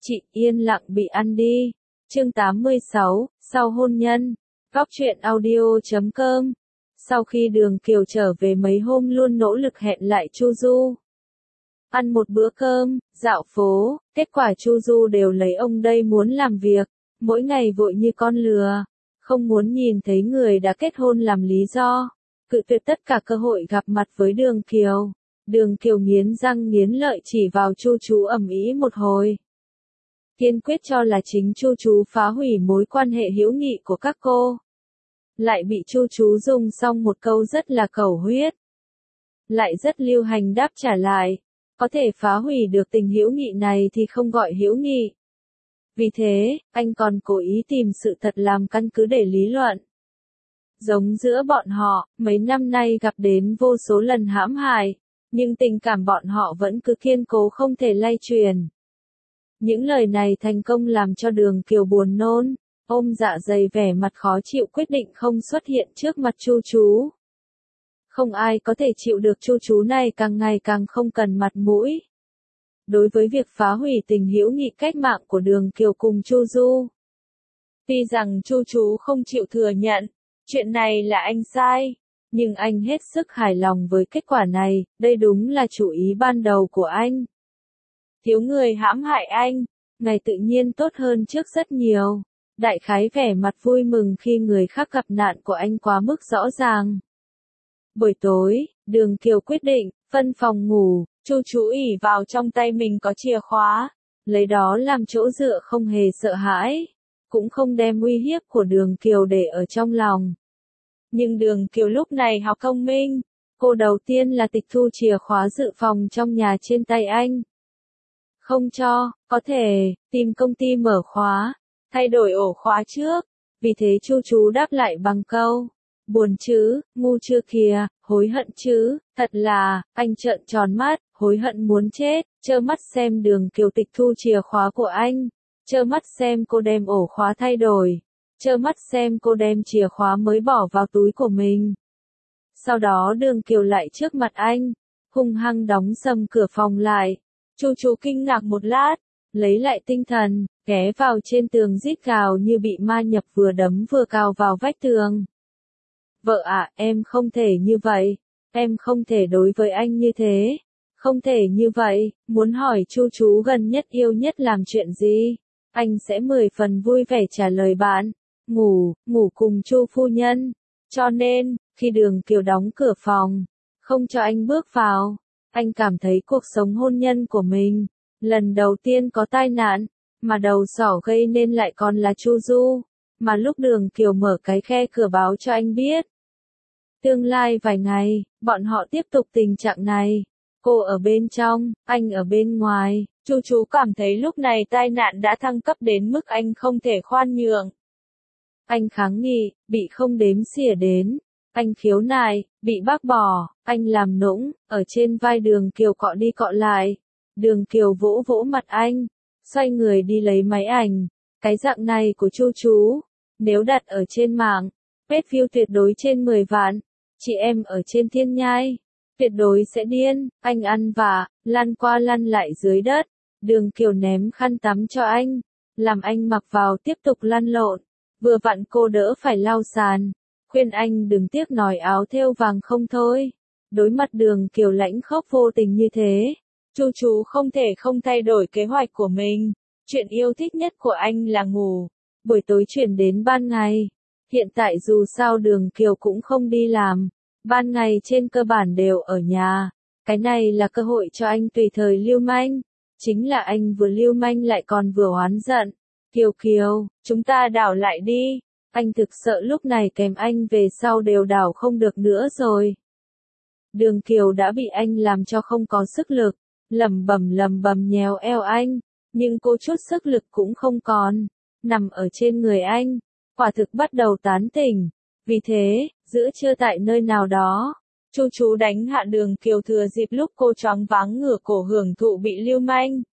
Chị yên lặng bị ăn đi. Chương 86, sau hôn nhân. Góc truyện audio.com. Sau khi Đường Kiều trở về mấy hôm luôn nỗ lực hẹn lại Chu Du. Ăn một bữa cơm, dạo phố, kết quả Chu Du đều lấy ông đây muốn làm việc, mỗi ngày vội như con lừa, không muốn nhìn thấy người đã kết hôn làm lý do, cự tuyệt tất cả cơ hội gặp mặt với Đường Kiều. Đường Kiều nghiến răng nghiến lợi chỉ vào Chu Chú ầm ĩ một hồi. Kiên quyết cho là chính Chu Chú phá hủy mối quan hệ hữu nghị của các cô. Lại bị Chu Chú dùng xong một câu rất là cầu huyết. Lại rất lưu hành đáp trả lại. Có thể phá hủy được tình hữu nghị này thì không gọi hữu nghị. Vì thế, anh còn cố ý tìm sự thật làm căn cứ để lý luận. Giống giữa bọn họ, mấy năm nay gặp đến vô số lần hãm hại, nhưng tình cảm bọn họ vẫn cứ kiên cố không thể lay truyền. Những lời này thành công làm cho Đường Kiều buồn nôn, ôm dạ dày vẻ mặt khó chịu quyết định không xuất hiện trước mặt Chu Chú. Không ai có thể chịu được Chu Chú này càng ngày càng không cần mặt mũi. Đối với việc phá hủy tình hữu nghị cách mạng của Đường Kiều cùng Chu Du. Tuy rằng Chu Chú không chịu thừa nhận, chuyện này là anh sai, nhưng anh hết sức hài lòng với kết quả này, đây đúng là chủ ý ban đầu của anh. Thiếu người hãm hại anh, ngày tự nhiên tốt hơn trước rất nhiều. Đại khái vẻ mặt vui mừng khi người khác gặp nạn của anh quá mức rõ ràng. Buổi tối, Đường Kiều quyết định, phân phòng ngủ, Chu Chú ỷ vào trong tay mình có chìa khóa, lấy đó làm chỗ dựa không hề sợ hãi, cũng không đem uy hiếp của Đường Kiều để ở trong lòng. Nhưng Đường Kiều lúc này học thông minh, cô đầu tiên là tịch thu chìa khóa dự phòng trong nhà trên tay anh. Không cho, có thể, tìm công ty mở khóa, thay đổi ổ khóa trước, vì thế Chu Chú đáp lại bằng câu. Buồn chứ, ngu chưa kìa, hối hận chứ, thật là, anh trợn tròn mắt, hối hận muốn chết, trơ mắt xem Đường Kiều tịch thu chìa khóa của anh, trơ mắt xem cô đem ổ khóa thay đổi, trơ mắt xem cô đem chìa khóa mới bỏ vào túi của mình. Sau đó Đường Kiều lại trước mặt anh, hung hăng đóng sầm cửa phòng lại. Chu Chú kinh ngạc một lát, lấy lại tinh thần, ghé vào trên tường rít gào như bị ma nhập vừa đấm vừa cào vào vách tường. Vợ ạ, em không thể như vậy, em không thể đối với anh như thế, không thể như vậy, muốn hỏi Chu Chú gần nhất yêu nhất làm chuyện gì, anh sẽ 10 phần vui vẻ trả lời bạn, ngủ cùng Chu phu nhân, cho nên, khi Đường Kiều đóng cửa phòng, không cho anh bước vào, anh cảm thấy cuộc sống hôn nhân của mình, lần đầu tiên có tai nạn, mà đầu sỏ gây nên lại còn là Chu Du, mà lúc Đường Kiều mở cái khe cửa báo cho anh biết. Tương lai vài ngày, bọn họ tiếp tục tình trạng này. Cô ở bên trong, anh ở bên ngoài. Chu Chú cảm thấy lúc này tai nạn đã thăng cấp đến mức anh không thể khoan nhượng. Anh kháng nghị, bị không đếm xỉa đến. Anh khiếu nại, bị bác bỏ. Anh làm nũng, ở trên vai Đường Kiều cọ đi cọ lại. Đường Kiều vỗ vỗ mặt anh, xoay người đi lấy máy ảnh. Cái dạng này của Chu Chú, nếu đặt ở trên mạng, page view tuyệt đối trên 10 vạn. Chị em ở trên thiên nhai, tuyệt đối sẽ điên, anh ăn vạ, lăn qua lăn lại dưới đất. Đường Kiều ném khăn tắm cho anh, làm anh mặc vào tiếp tục lăn lộn. Vừa vặn cô đỡ phải lau sàn, khuyên anh đừng tiếc nói áo thêu vàng không thôi. Đối mặt Đường Kiều lãnh khốc vô tình như thế, Chu Chú không thể không thay đổi kế hoạch của mình. Chuyện yêu thích nhất của anh là ngủ, buổi tối chuyển đến ban ngày. Hiện tại dù sao Đường Kiều cũng không đi làm, ban ngày trên cơ bản đều ở nhà. Cái này là cơ hội cho anh tùy thời lưu manh. Chính là anh vừa lưu manh lại còn vừa oán giận. Kiều Kiều, chúng ta đảo lại đi. Anh thực sợ lúc này kèm anh về sau đều đảo không được nữa rồi. Đường Kiều đã bị anh làm cho không có sức lực, lẩm bẩm nhéo eo anh, nhưng cô chút sức lực cũng không còn, nằm ở trên người anh. Quả thực bắt đầu tán tỉnh. Vì thế, giữa trưa tại nơi nào đó, Chu Chú đánh hạ Đường Kiều thừa dịp lúc cô choáng váng ngửa cổ hưởng thụ bị lưu manh.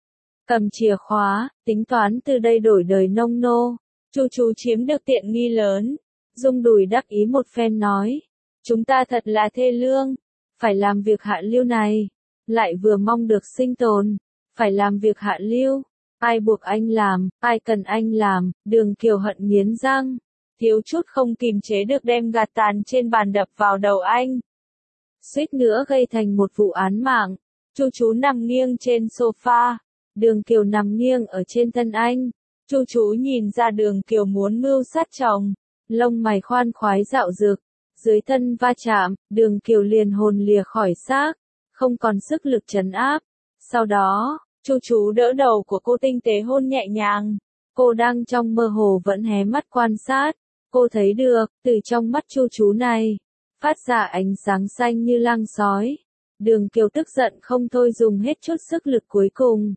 Cầm chìa khóa, tính toán từ đây đổi đời nông nô. Chu Chú chiếm được tiện nghi lớn. Rung đùi đắc ý một phen nói. Chúng ta thật là thê lương. Phải làm việc hạ lưu này. Lại vừa mong được sinh tồn. Phải làm việc hạ lưu. Ai buộc anh làm, ai cần anh làm, Đường Kiều hận nghiến răng. Thiếu chút không kìm chế được đem gạt tàn trên bàn đập vào đầu anh. Suýt nữa gây thành một vụ án mạng. Chu chú nằm nghiêng trên sofa. Đường Kiều nằm nghiêng ở trên thân anh. Chu chú nhìn ra Đường Kiều muốn mưu sát chồng. Lông mày khoan khoái dạo dực. Dưới thân va chạm, Đường Kiều liền hồn lìa khỏi xác. Không còn sức lực trấn áp. Sau đó, Chu chú đỡ đầu của cô tinh tế hôn nhẹ nhàng. Cô đang trong mơ hồ vẫn hé mắt quan sát. Cô thấy được, từ trong mắt Chu chú này, phát ra ánh sáng xanh như lang sói. Đường Kiều tức giận không thôi dùng hết chút sức lực cuối cùng.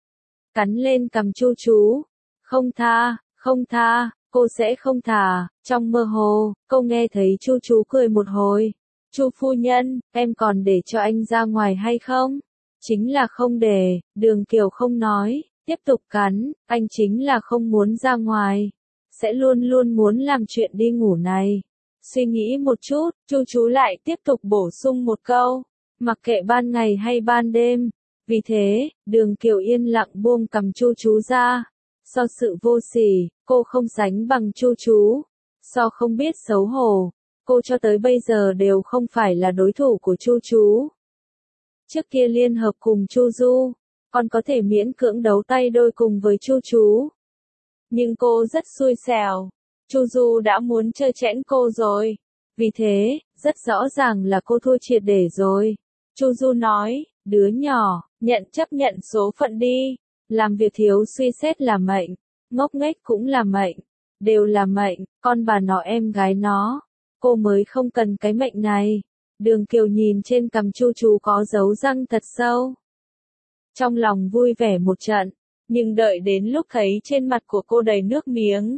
Cắn lên cằm Chu chú. Không tha, không tha, cô sẽ không thả. Trong mơ hồ, cô nghe thấy Chu chú cười một hồi. Chu phu nhân, em còn để cho anh ra ngoài hay không? Chính là không để, Đường Kiều không nói, tiếp tục cắn, anh chính là không muốn ra ngoài. Sẽ luôn luôn muốn làm chuyện đi ngủ này. Suy nghĩ một chút, Chu chú lại tiếp tục bổ sung một câu. Mặc kệ ban ngày hay ban đêm. Vì thế, Đường Kiều yên lặng buông cầm Chu chú ra. Do sự vô sỉ, cô không sánh bằng Chu chú. Do không biết xấu hổ, cô cho tới bây giờ đều không phải là đối thủ của Chu chú. Trước kia liên hợp cùng Chu Du, còn có thể miễn cưỡng đấu tay đôi cùng với Chu chú. Nhưng cô rất xui xẻo. Chu Du đã muốn chơi chẽn cô rồi. Vì thế, rất rõ ràng là cô thua triệt để rồi. Chu Du nói, đứa nhỏ, chấp nhận số phận đi. Làm việc thiếu suy xét là mệnh. Ngốc nghếch cũng là mệnh. Đều là mệnh, con bà nó em gái nó. Cô mới không cần cái mệnh này. Đường Kiều nhìn trên cằm Chu chú có dấu răng thật sâu. Trong lòng vui vẻ một trận. Nhưng đợi đến lúc thấy trên mặt của cô đầy nước miếng.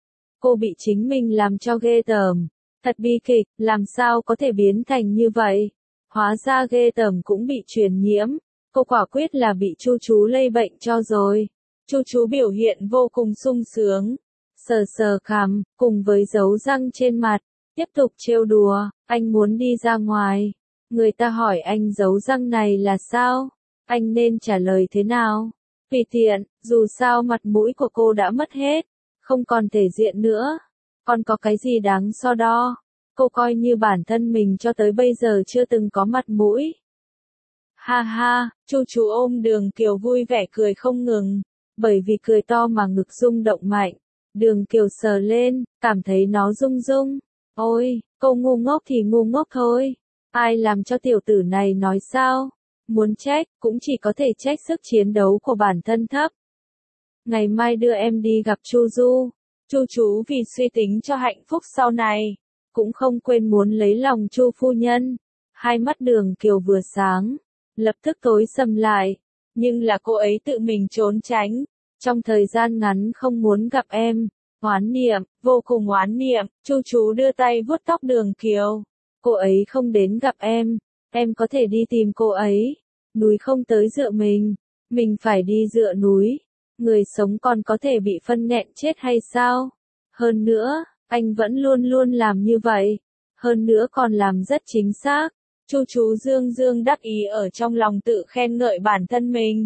Cô bị chính mình làm cho ghê tởm. Thật bi kịch, làm sao có thể biến thành như vậy? Hóa ra ghê tởm cũng bị truyền nhiễm. Cô quả quyết là bị Chu chú lây bệnh cho rồi. Chu chú biểu hiện vô cùng sung sướng. Sờ sờ cằm, cùng với dấu răng trên mặt. Tiếp tục trêu đùa, anh muốn đi ra ngoài. Người ta hỏi anh dấu răng này là sao? Anh nên trả lời thế nào? Vì tiện, dù sao mặt mũi của cô đã mất hết, không còn thể diện nữa. Còn có cái gì đáng so đo? Cô coi như bản thân mình cho tới bây giờ chưa từng có mặt mũi. Ha ha, Chu chú ôm Đường Kiều vui vẻ cười không ngừng, bởi vì cười to mà ngực rung động mạnh. Đường Kiều sờ lên, cảm thấy nó rung rung. Ôi, cô ngu ngốc thì ngu ngốc thôi. Ai làm cho tiểu tử này nói sao? Muốn trách, cũng chỉ có thể trách sức chiến đấu của bản thân thấp. Ngày mai đưa em đi gặp Chu Du. Chu chú vì suy tính cho hạnh phúc sau này, cũng không quên muốn lấy lòng Chu phu nhân. Hai mắt Đường Kiều vừa sáng, lập tức tối sầm lại. Nhưng là cô ấy tự mình trốn tránh. Trong thời gian ngắn không muốn gặp em. Oán niệm, vô cùng oán niệm. Chu chú đưa tay vuốt tóc Đường Kiều. Cô ấy không đến gặp em có thể đi tìm cô ấy. Núi không tới dựa mình phải đi dựa núi. Người sống còn có thể bị phân nghẹn chết hay sao? Hơn nữa, anh vẫn luôn luôn làm như vậy. Hơn nữa còn làm rất chính xác. Chu chú dương dương đắc ý ở trong lòng tự khen ngợi bản thân mình.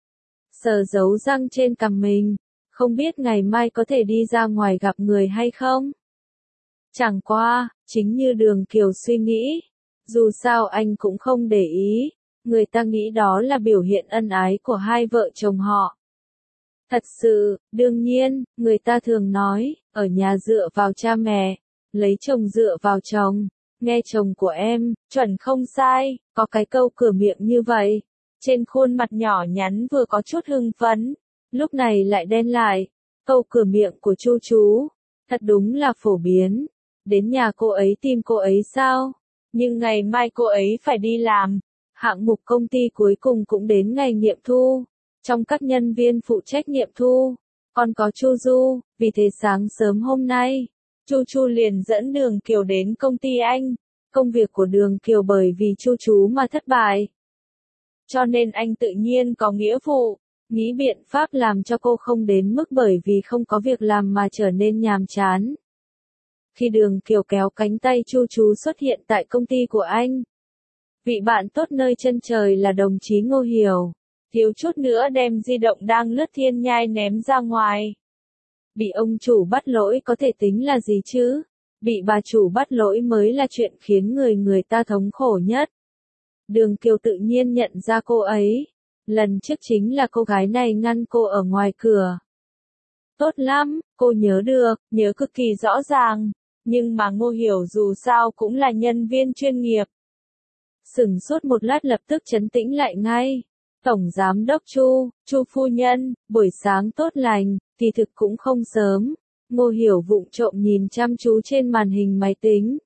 Sờ dấu răng trên cằm mình. Không biết ngày mai có thể đi ra ngoài gặp người hay không? Chẳng qua, chính như Đường Kiều suy nghĩ. Dù sao anh cũng không để ý. Người ta nghĩ đó là biểu hiện ân ái của hai vợ chồng họ. Thật sự, đương nhiên, người ta thường nói, ở nhà dựa vào cha mẹ, lấy chồng dựa vào chồng. Nghe chồng của em, chuẩn không sai, có cái câu cửa miệng như vậy. Trên khuôn mặt nhỏ nhắn vừa có chút hưng phấn, lúc này lại đen lại. Câu cửa miệng của Chu chú, thật đúng là phổ biến. Đến nhà cô ấy tìm cô ấy sao? Nhưng ngày mai cô ấy phải đi làm. Hạng mục công ty cuối cùng cũng đến ngày nghiệm thu. Trong các nhân viên phụ trách nghiệm thu, còn có Chu Du. Vì thế sáng sớm hôm nay, Chu liền dẫn Đường Kiều đến công ty anh. Công việc của Đường Kiều bởi vì Chu chú mà thất bại. Cho nên anh tự nhiên có nghĩa vụ, nghĩ biện pháp làm cho cô không đến mức bởi vì không có việc làm mà trở nên nhàm chán. Khi Đường Kiều kéo cánh tay Chu chú xuất hiện tại công ty của anh. Vị bạn tốt nơi chân trời là đồng chí Ngô Hiểu. thiếu chút nữa đem di động đang lướt thiên nhai ném ra ngoài. Bị ông chủ bắt lỗi có thể tính là gì chứ? Bị bà chủ bắt lỗi mới là chuyện khiến người ta thống khổ nhất. Đường Kiều tự nhiên nhận ra cô ấy. Lần trước chính là cô gái này ngăn cô ở ngoài cửa. Tốt lắm, cô nhớ được, nhớ cực kỳ rõ ràng. Nhưng mà Ngô Hiểu dù sao cũng là nhân viên chuyên nghiệp. Sửng sốt một lát lập tức trấn tĩnh lại ngay. Tổng Giám đốc Chu phu nhân, buổi sáng tốt lành, kỳ thực cũng không sớm. Ngô Hiểu vụng trộm nhìn chăm chú trên màn hình máy tính.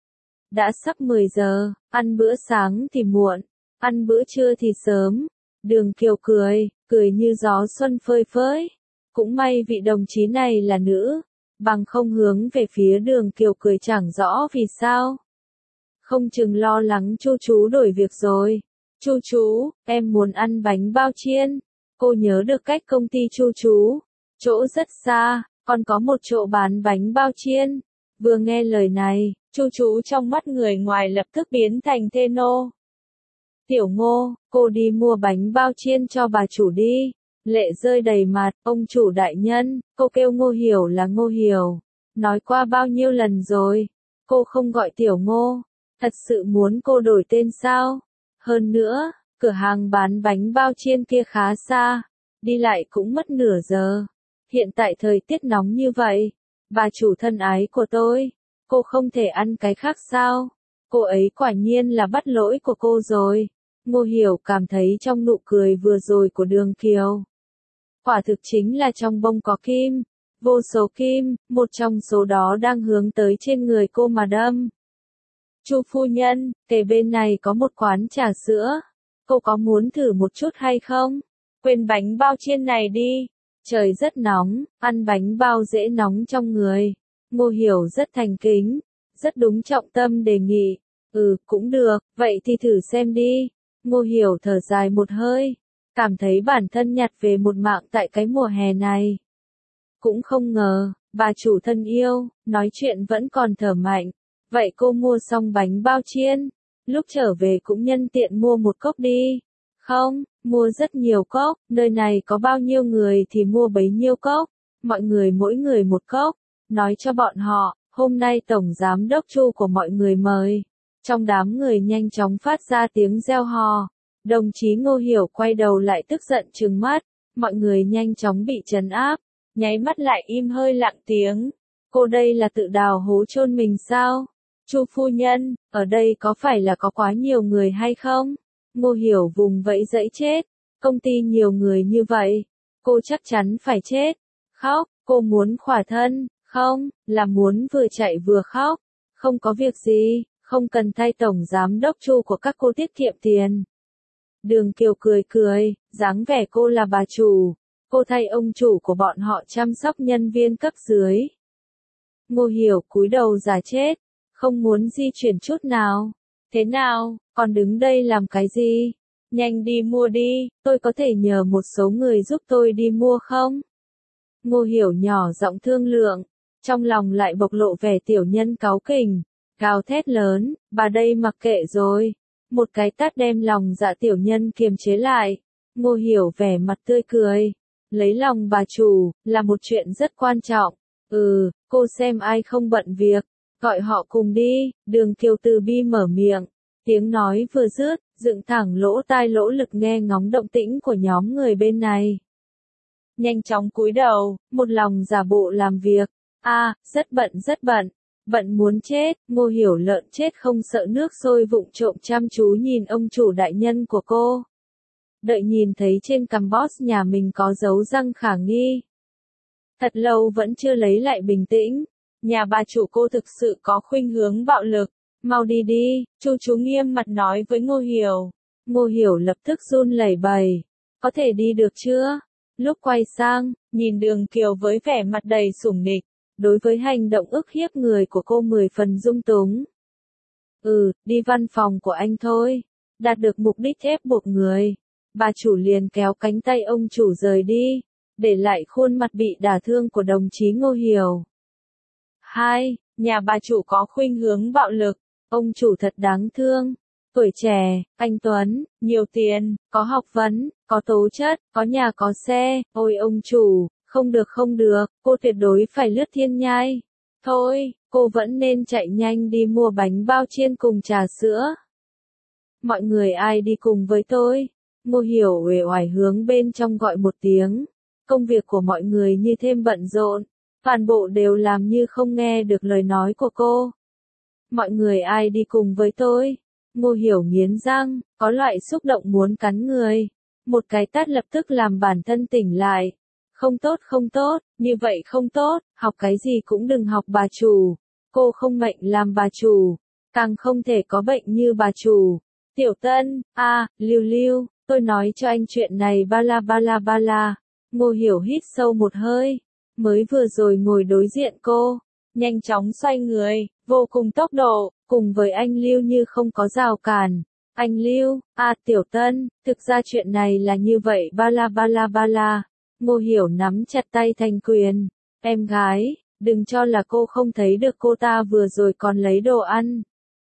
Đã sắp 10 giờ, ăn bữa sáng thì muộn, ăn bữa trưa thì sớm. Đường Kiều cười như gió xuân phơi phới. Cũng may vị đồng chí này là nữ, bằng không hướng về phía Đường Kiều cười chẳng rõ vì sao. Không chừng lo lắng Chu chú đổi việc rồi. Chu chú, em muốn ăn bánh bao chiên. Cô nhớ được cách công ty Chu chú. Chỗ rất xa, còn có một chỗ bán bánh bao chiên. Vừa nghe lời này, Chu chú trong mắt người ngoài lập tức biến thành thê nô. Tiểu Ngô, cô đi mua bánh bao chiên cho bà chủ đi. Lệ rơi đầy mặt, ông chủ đại nhân, cô kêu Ngô Hiểu là Ngô Hiểu. Nói qua bao nhiêu lần rồi, cô không gọi Tiểu Ngô. Thật sự muốn cô đổi tên sao? Hơn nữa, cửa hàng bán bánh bao chiên kia khá xa, đi lại cũng mất nửa giờ. Hiện tại thời tiết nóng như vậy, bà chủ thân ái của tôi, cô không thể ăn cái khác sao? Cô ấy quả nhiên là bắt lỗi của cô rồi. Ngô Hiểu cảm thấy trong nụ cười vừa rồi của Đường Kiều, quả thực chính là trong bông có kim, vô số kim, một trong số đó đang hướng tới trên người cô mà đâm. Chu phu nhân, kề bên này có một quán trà sữa, cô có muốn thử một chút hay không? Quên bánh bao chiên này đi, trời rất nóng, ăn bánh bao dễ nóng trong người. Ngô Hiểu rất thành kính, rất đúng trọng tâm đề nghị. Cũng được, vậy thì thử xem đi. Ngô Hiểu thở dài một hơi, cảm thấy bản thân nhặt về một mạng tại cái mùa hè này. Cũng không ngờ, bà chủ thân yêu, nói chuyện vẫn còn thở mạnh. Vậy cô mua xong bánh bao chiên, lúc trở về cũng nhân tiện mua một cốc đi. Không, mua rất nhiều cốc, nơi này có bao nhiêu người thì mua bấy nhiêu cốc, mọi người mỗi người một cốc. Nói cho bọn họ, hôm nay Tổng Giám đốc Chu của mọi người mời. Trong đám người nhanh chóng phát ra tiếng reo hò. Đồng chí Ngô Hiểu quay đầu lại tức giận trừng mắt, mọi người nhanh chóng bị trấn áp, nháy mắt lại im hơi lặng tiếng. Cô đây là tự đào hố chôn mình sao? Chu phu nhân, ở đây có phải là có quá nhiều người hay không? Ngô Hiểu vùng vẫy dẫy chết, công ty nhiều người như vậy, cô chắc chắn phải chết. Khóc, cô muốn khỏa thân, không, là muốn vừa chạy vừa khóc. Không có việc gì, không cần thay Tổng Giám đốc Chu của các cô tiết kiệm tiền. Đường Kiều cười, dáng vẻ cô là bà chủ, cô thay ông chủ của bọn họ chăm sóc nhân viên cấp dưới. Ngô Hiểu cúi đầu giả chết, không muốn di chuyển chút nào. Thế nào, còn đứng đây làm cái gì? Nhanh đi mua đi, tôi có thể nhờ một số người giúp tôi đi mua không? Ngô Hiểu nhỏ giọng thương lượng, trong lòng lại bộc lộ vẻ tiểu nhân cáu kỉnh, gào thét lớn, bà đây mặc kệ rồi. Một cái tát đem lòng dạ tiểu nhân kiềm chế lại. Ngô Hiểu vẻ mặt tươi cười. Lấy lòng bà chủ, là một chuyện rất quan trọng. Cô xem ai không bận việc, gọi họ cùng đi. Đường Kiều từ bi mở miệng. Tiếng nói vừa dứt, dựng thẳng lỗ tai lỗ lực nghe ngóng động tĩnh của nhóm người bên này. Nhanh chóng cúi đầu, một lòng giả bộ làm việc. Rất bận. Bận muốn chết, Ngô Hiểu lợn chết không sợ nước sôi vụng trộm chăm chú nhìn ông chủ đại nhân của cô. Đợi nhìn thấy trên cằm boss nhà mình có dấu răng khả nghi. Thật lâu vẫn chưa lấy lại bình tĩnh. Nhà bà chủ cô thực sự có khuynh hướng bạo lực. Mau đi đi, Chu chú nghiêm mặt nói với Ngô Hiểu. Ngô Hiểu lập tức run lẩy bẩy. Có thể đi được chưa? Lúc quay sang, nhìn Đường Kiều với vẻ mặt đầy sủng nịch. Đối với hành động ức hiếp người của cô 10 phần dung túng. Đi văn phòng của anh thôi. Đạt được mục đích ép buộc người. Bà chủ liền kéo cánh tay ông chủ rời đi, để lại khuôn mặt bị đả thương của đồng chí Ngô Hiểu. 2. Nhà bà chủ có khuynh hướng bạo lực. Ông chủ thật đáng thương. tuổi trẻ, anh tuấn, nhiều tiền, có học vấn, có tố chất, có nhà có xe, ôi ông chủ, không được, cô tuyệt đối phải lướt thiên nhai. Thôi, cô vẫn nên chạy nhanh đi mua bánh bao chiên cùng trà sữa. Mọi người ai đi cùng với tôi? Ngô Hiểu uể oải hướng bên trong gọi một tiếng. Công việc của mọi người như thêm bận rộn, toàn bộ đều làm như không nghe được lời nói của cô. Mọi người ai đi cùng với tôi? Ngô Hiểu nghiến răng, có loại xúc động muốn cắn người. Một cái tát lập tức làm bản thân tỉnh lại. Không tốt, như vậy không tốt, học cái gì cũng đừng học bà chủ. Cô không mệnh làm bà chủ, càng không thể có bệnh như bà chủ. Tiểu Tân, Lưu, tôi nói cho anh chuyện này ba la. Ngô Hiểu hít sâu một hơi, mới vừa rồi ngồi đối diện cô, nhanh chóng xoay người, vô cùng tốc độ, cùng với anh Lưu như không có rào cản. Anh Lưu, Tiểu Tân, thực ra chuyện này là như vậy ba la. Ngô Hiểu nắm chặt tay thành quyền. Em gái, đừng cho là cô không thấy được cô ta vừa rồi còn lấy đồ ăn.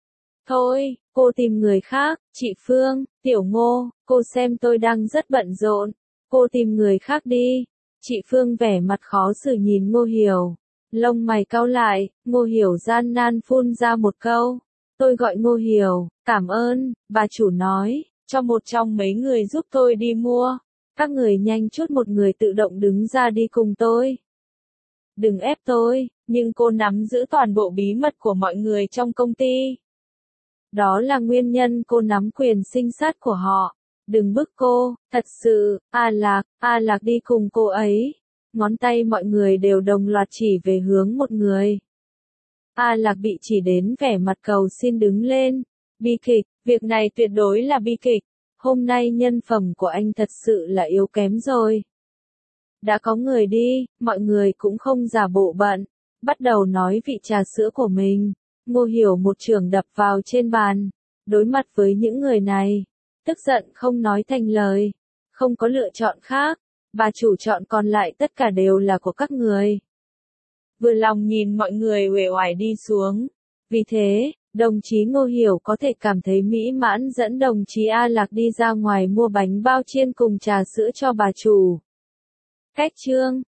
Thôi, cô tìm người khác, chị Phương, Tiểu Ngô, cô xem tôi đang rất bận rộn. Cô tìm người khác đi. Chị Phương vẻ mặt khó xử nhìn Ngô Hiểu. Lông mày cau lại, Ngô Hiểu gian nan phun ra một câu. Tôi gọi Ngô Hiểu, cảm ơn, bà chủ nói, cho một trong mấy người giúp tôi đi mua. Các người nhanh chút một người tự động đứng ra đi cùng tôi. Đừng ép tôi, nhưng cô nắm giữ toàn bộ bí mật của mọi người trong công ty. Đó là nguyên nhân cô nắm quyền sinh sát của họ. Đừng bức cô, thật sự, A Lạc đi cùng cô ấy. Ngón tay mọi người đều đồng loạt chỉ về hướng một người. A Lạc bị chỉ đến vẻ mặt cầu xin đứng lên. Bi kịch, việc này tuyệt đối là bi kịch. Hôm nay nhân phẩm của anh thật sự là yếu kém rồi. Đã có người đi, mọi người cũng không giả bộ bận. Bắt đầu nói vị trà sữa của mình. Ngô Hiểu một chưởng đập vào trên bàn. Đối mặt với những người này. Tức giận không nói thành lời. Không có lựa chọn khác. Bà chủ chọn còn lại tất cả đều là của các người. Vừa lòng nhìn mọi người uể oải đi xuống. Vì thế, đồng chí Ngô Hiểu có thể cảm thấy mỹ mãn dẫn đồng chí A Lạc đi ra ngoài mua bánh bao chiên cùng trà sữa cho bà chủ. Cách chương